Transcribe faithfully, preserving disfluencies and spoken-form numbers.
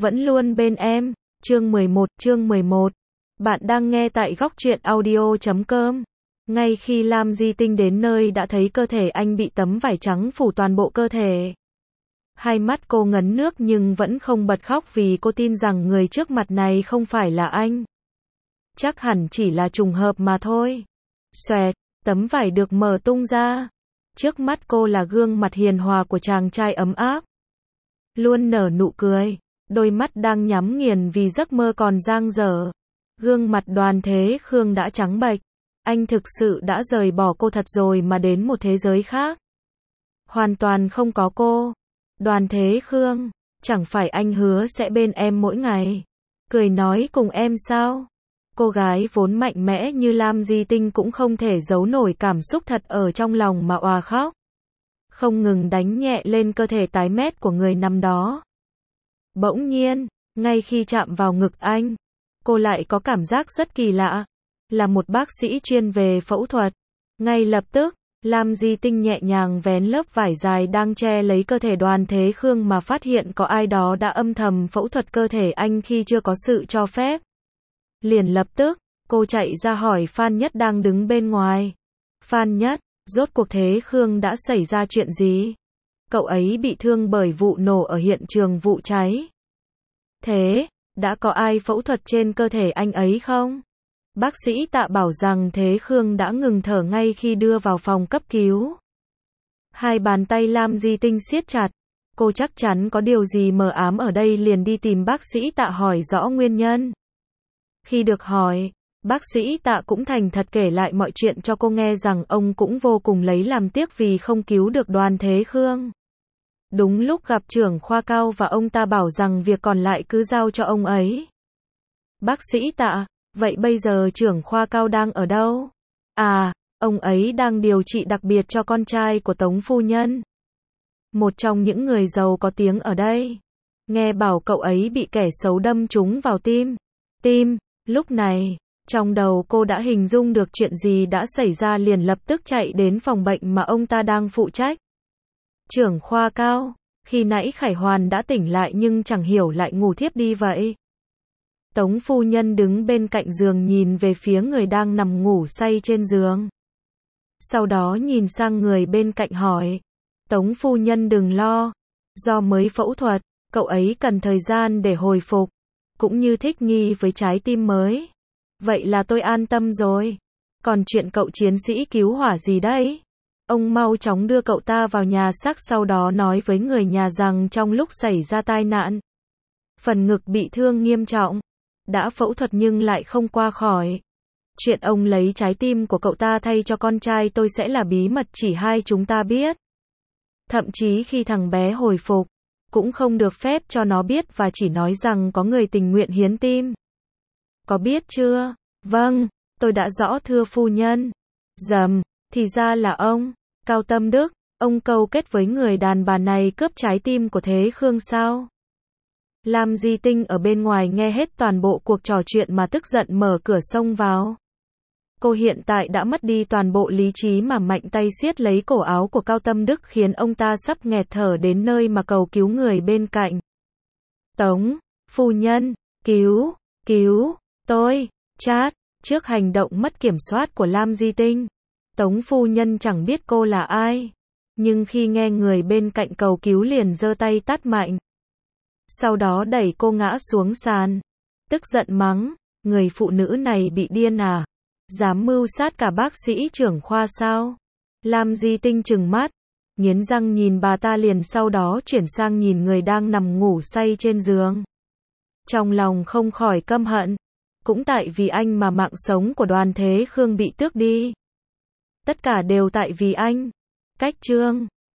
vẫn luôn bên em. Chương mười một, chương mười một. Bạn đang nghe tại góc truyện audio chấm com. Ngay khi Lam Di Tinh đến nơi đã thấy cơ thể anh bị tấm vải trắng phủ toàn bộ cơ thể. Hai mắt cô ngấn nước nhưng vẫn không bật khóc vì cô tin rằng người trước mặt này không phải là anh. Chắc hẳn chỉ là trùng hợp mà thôi. Xoẹt, tấm vải được mở tung ra. Trước mắt cô là gương mặt hiền hòa của chàng trai ấm áp. Luôn nở nụ cười, đôi mắt đang nhắm nghiền vì giấc mơ còn dang dở. Gương mặt Đoàn Thế Khương đã trắng bệch. Anh thực sự đã rời bỏ cô thật rồi mà đến một thế giới khác. Hoàn toàn không có cô. Đoàn Thế Khương, chẳng phải anh hứa sẽ bên em mỗi ngày, cười nói cùng em sao? Cô gái vốn mạnh mẽ như Lam Di Tinh cũng không thể giấu nổi cảm xúc thật ở trong lòng mà òa khóc. Không ngừng đánh nhẹ lên cơ thể tái mét của người nằm đó. Bỗng nhiên, ngay khi chạm vào ngực anh, cô lại có cảm giác rất kỳ lạ. Là một bác sĩ chuyên về phẫu thuật. Ngay lập tức, Lam Di Tinh nhẹ nhàng vén lớp vải dài đang che lấy cơ thể Đoàn Thế Khương mà phát hiện có ai đó đã âm thầm phẫu thuật cơ thể anh khi chưa có sự cho phép. Liền lập tức, cô chạy ra hỏi Phan Nhất đang đứng bên ngoài. Phan Nhất, rốt cuộc Thế Khương đã xảy ra chuyện gì? Cậu ấy bị thương bởi vụ nổ ở hiện trường vụ cháy. Thế, đã có ai phẫu thuật trên cơ thể anh ấy không? Bác sĩ Tạ bảo rằng Thế Khương đã ngừng thở ngay khi đưa vào phòng cấp cứu. Hai bàn tay Lam Di Tinh siết chặt. Cô chắc chắn có điều gì mờ ám ở đây liền đi tìm bác sĩ Tạ hỏi rõ nguyên nhân. Khi được hỏi, bác sĩ Tạ cũng thành thật kể lại mọi chuyện cho cô nghe rằng ông cũng vô cùng lấy làm tiếc vì không cứu được Đoàn Thế Khương. Đúng lúc gặp trưởng khoa Cao và ông ta bảo rằng việc còn lại cứ giao cho ông ấy. Bác sĩ Tạ, vậy bây giờ trưởng khoa Cao đang ở đâu? À, ông ấy đang điều trị đặc biệt cho con trai của Tống phu nhân. Một trong những người giàu có tiếng ở đây. Nghe bảo cậu ấy bị kẻ xấu đâm trúng vào tim. Tim, lúc này, trong đầu cô đã hình dung được chuyện gì đã xảy ra liền lập tức chạy đến phòng bệnh mà ông ta đang phụ trách. Trưởng khoa Cao, khi nãy Khải Hoàn đã tỉnh lại nhưng chẳng hiểu lại ngủ thiếp đi vậy. Tống phu nhân đứng bên cạnh giường nhìn về phía người đang nằm ngủ say trên giường. Sau đó nhìn sang người bên cạnh hỏi. Tống phu nhân đừng lo. Do mới phẫu thuật, cậu ấy cần thời gian để hồi phục, cũng như thích nghi với trái tim mới. Vậy là tôi an tâm rồi. Còn chuyện cậu chiến sĩ cứu hỏa gì đấy? Ông mau chóng đưa cậu ta vào nhà xác sau đó nói với người nhà rằng trong lúc xảy ra tai nạn, phần ngực bị thương nghiêm trọng. Đã phẫu thuật nhưng lại không qua khỏi. Chuyện ông lấy trái tim của cậu ta thay cho con trai tôi sẽ là bí mật chỉ hai chúng ta biết. Thậm chí khi thằng bé hồi phục, cũng không được phép cho nó biết và chỉ nói rằng có người tình nguyện hiến tim. Có biết chưa? Vâng, tôi đã rõ thưa phu nhân. Dầm, thì ra là ông, Cao Tâm Đức, ông câu kết với người đàn bà này cướp trái tim của Thế Khương sao? Lam Di Tinh ở bên ngoài nghe hết toàn bộ cuộc trò chuyện mà tức giận mở cửa xông vào. Cô hiện tại đã mất đi toàn bộ lý trí mà mạnh tay siết lấy cổ áo của Cao Tâm Đức khiến ông ta sắp nghẹt thở đến nơi mà cầu cứu người bên cạnh. Tống, phu nhân, cứu, cứu, tôi, chát, trước hành động mất kiểm soát của Lam Di Tinh. Tống phu nhân chẳng biết cô là ai, nhưng khi nghe người bên cạnh cầu cứu liền giơ tay tát mạnh. Sau đó đẩy cô ngã xuống sàn, tức giận mắng, người phụ nữ này bị điên à? Dám mưu sát cả bác sĩ trưởng khoa sao? Lam Di Tinh trừng mắt, nghiến răng nhìn bà ta liền sau đó chuyển sang nhìn người đang nằm ngủ say trên giường. Trong lòng không khỏi căm hận, cũng tại vì anh mà mạng sống của Đoàn Thế Khương bị tước đi. Tất cả đều tại vì anh. Cách chương